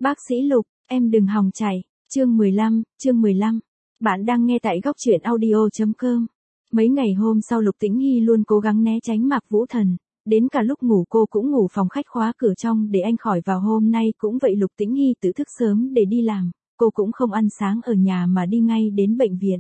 Bác sĩ Lục, em đừng hòng chạy. Chương 15. Bạn đang nghe tại góc truyện audio.com. Mấy ngày hôm sau Lục Tĩnh Hy luôn cố gắng né tránh Mạc Vũ Thần, đến cả lúc ngủ cô cũng ngủ phòng khách khóa cửa trong để anh khỏi vào. Hôm nay cũng vậy, Lục Tĩnh Hy tự thức sớm để đi làm, cô cũng không ăn sáng ở nhà mà đi ngay đến bệnh viện.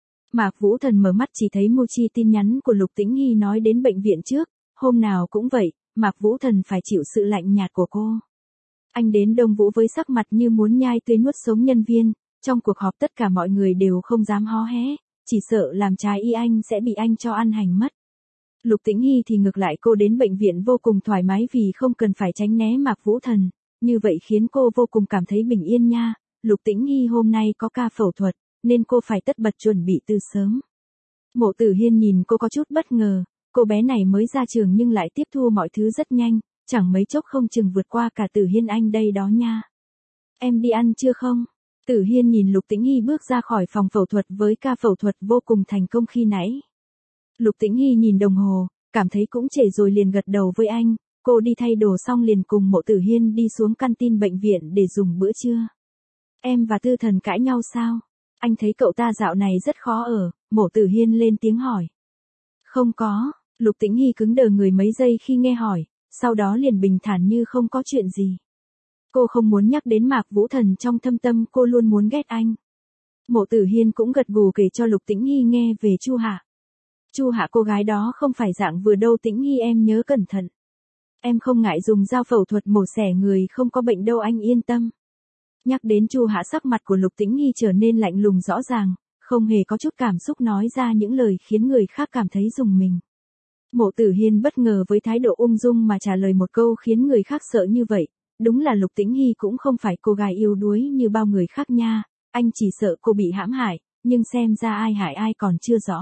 Mạc Vũ Thần mở mắt chỉ thấy Mochi tin nhắn của Lục Tĩnh Hy nói đến bệnh viện trước, hôm nào cũng vậy, Mạc Vũ Thần phải chịu sự lạnh nhạt của cô. Anh đến Đông Vũ với sắc mặt như muốn nhai tươi nuốt sống nhân viên, trong cuộc họp tất cả mọi người đều không dám hó hé, chỉ sợ làm trái ý anh sẽ bị anh cho ăn hành mất. Lục Tĩnh Hy thì ngược lại, cô đến bệnh viện vô cùng thoải mái vì không cần phải tránh né Mạc Vũ Thần, như vậy khiến cô vô cùng cảm thấy bình yên nha. Lục Tĩnh Hy hôm nay có ca phẫu thuật, nên cô phải tất bật chuẩn bị từ sớm. Mộ Tử Hiên nhìn cô có chút bất ngờ, cô bé này mới ra trường nhưng lại tiếp thu mọi thứ rất nhanh, chẳng mấy chốc không chừng vượt qua cả Tử Hiên anh đây đó nha. Em đi ăn chưa không? Tử Hiên nhìn Lục Tĩnh Hy bước ra khỏi phòng phẫu thuật với ca phẫu thuật vô cùng thành công khi nãy. Lục Tĩnh Hy nhìn đồng hồ, cảm thấy cũng trễ rồi liền gật đầu với anh, cô đi thay đồ xong liền cùng Mộ Tử Hiên đi xuống canteen bệnh viện để dùng bữa trưa. Em và Tư Thần cãi nhau sao? Anh thấy cậu ta dạo này rất khó ở, Mộ Tử Hiên lên tiếng hỏi. Không có, Lục Tĩnh Hy cứng đờ người mấy giây khi nghe hỏi, sau đó liền bình thản như không có chuyện gì. Cô không muốn nhắc đến Mạc Vũ Thần, trong thâm tâm cô luôn muốn ghét anh. Mộ Tử Hiên cũng gật gù kể cho Lục Tĩnh Hy nghe về Chu Hạ. Chu Hạ cô gái đó không phải dạng vừa đâu Tĩnh Hy, em nhớ cẩn thận. Em không ngại dùng dao phẫu thuật mổ xẻ người, không có bệnh đâu, anh yên tâm. Nhắc đến Chu Hạ, sắc mặt của Lục Tĩnh Hy trở nên lạnh lùng rõ ràng, không hề có chút cảm xúc, nói ra những lời khiến người khác cảm thấy rùng mình. Mộ Tử Hiên bất ngờ với thái độ ung dung mà trả lời một câu khiến người khác sợ như vậy, đúng là Lục Tĩnh Hy cũng không phải cô gái yếu đuối như bao người khác nha, anh chỉ sợ cô bị hãm hại, nhưng xem ra ai hại ai còn chưa rõ.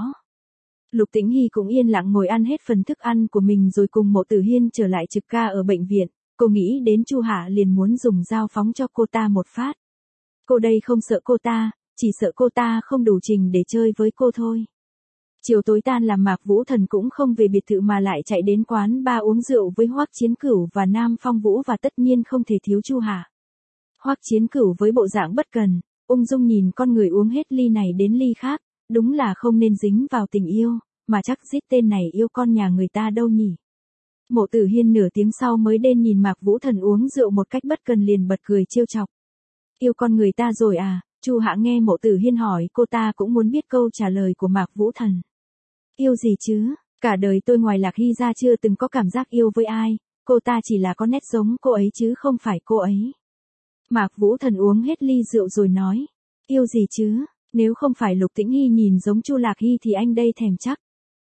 Lục Tĩnh Hy cũng yên lặng ngồi ăn hết phần thức ăn của mình rồi cùng Mộ Tử Hiên trở lại trực ca ở bệnh viện. Cô nghĩ đến Chu Hạ liền muốn dùng dao phóng cho cô ta một phát. Cô đây không sợ cô ta, chỉ sợ cô ta không đủ trình để chơi với cô thôi. Chiều tối tan làm, Mạc Vũ Thần cũng không về biệt thự mà lại chạy đến quán bar uống rượu với Hoắc Chiến Cửu và Nam Phong Vũ, và tất nhiên không thể thiếu Chu Hạ. Hoắc Chiến Cửu với bộ dạng bất cần, ung dung nhìn con người uống hết ly này đến ly khác, đúng là không nên dính vào tình yêu, mà chắc giết tên này yêu con nhà người ta đâu nhỉ. Mộ Tử Hiên nửa tiếng sau mới đến nhìn Mạc Vũ Thần uống rượu một cách bất cần liền bật cười trêu chọc. Yêu con người ta rồi à? Chu Hạ nghe Mộ Tử Hiên hỏi, cô ta cũng muốn biết câu trả lời của Mạc Vũ Thần. Yêu gì chứ? Cả đời tôi ngoài Lạc Hy ra chưa từng có cảm giác yêu với ai, cô ta chỉ là có nét giống cô ấy chứ không phải cô ấy. Mạc Vũ Thần uống hết ly rượu rồi nói. Yêu gì chứ? Nếu không phải Lục Tĩnh Hy nhìn giống Chu Lạc Hy thì anh đây thèm chắc.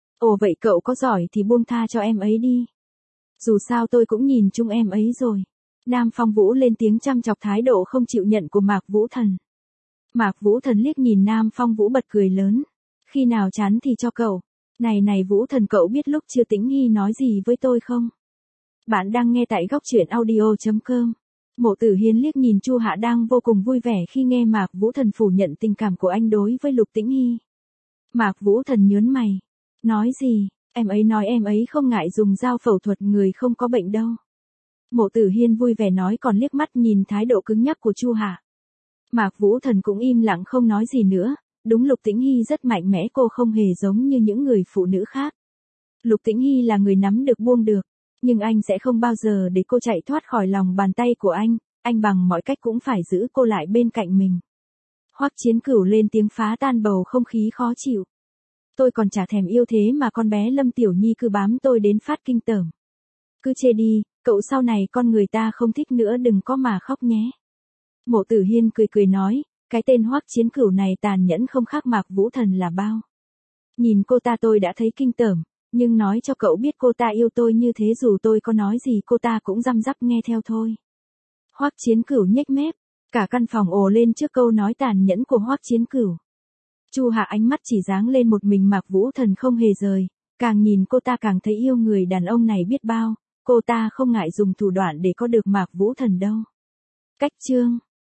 Ồ vậy cậu có giỏi thì buông tha cho em ấy đi. Dù sao tôi cũng nhìn chung em ấy rồi. Nam Phong Vũ lên tiếng chăm chọc thái độ không chịu nhận của Mạc Vũ Thần. Mạc Vũ Thần liếc nhìn Nam Phong Vũ bật cười lớn. Khi nào chán thì cho cậu. Này Vũ Thần, cậu biết lúc chưa Tĩnh Hy nói gì với tôi không? Bạn đang nghe tại góc truyện audio.com. Mộ Tử Hiên liếc nhìn Chu Hạ đang vô cùng vui vẻ khi nghe Mạc Vũ Thần phủ nhận tình cảm của anh đối với Lục Tĩnh Hy. Mạc Vũ Thần nhớn mày. Nói gì? Em ấy nói em ấy không ngại dùng dao phẫu thuật người, không có bệnh đâu. Mộ Tử Hiên vui vẻ nói, còn liếc mắt nhìn thái độ cứng nhắc của Chu Hạ. Mạc Vũ Thần cũng im lặng không nói gì nữa. Đúng, Lục Tĩnh Hy rất mạnh mẽ, cô không hề giống như những người phụ nữ khác. Lục Tĩnh Hy là người nắm được buông được, nhưng anh sẽ không bao giờ để cô chạy thoát khỏi lòng bàn tay của anh bằng mọi cách cũng phải giữ cô lại bên cạnh mình. Hoắc Chiến Cửu lên tiếng phá tan bầu không khí khó chịu. Tôi còn chả thèm yêu thế mà con bé Lâm Tiểu Nhi cứ bám tôi đến phát kinh tởm. Cứ chê đi, cậu sau này con người ta không thích nữa đừng có mà khóc nhé. Mộ Tử Hiên cười nói, cái tên Hoắc Chiến Cửu này tàn nhẫn không khác Mạc Vũ Thần là bao. Nhìn cô ta tôi đã thấy kinh tởm, nhưng nói cho cậu biết cô ta yêu tôi như thế, dù tôi có nói gì cô ta cũng răm rắp nghe theo thôi. Hoắc Chiến Cửu nhếch mép, cả căn phòng ồ lên trước câu nói tàn nhẫn của Hoắc Chiến Cửu. Chu Hạ ánh mắt chỉ dáng lên một mình Mạc Vũ Thần không hề rời, càng nhìn cô ta càng thấy yêu người đàn ông này biết bao, cô ta không ngại dùng thủ đoạn để có được Mạc Vũ Thần đâu. Cách chương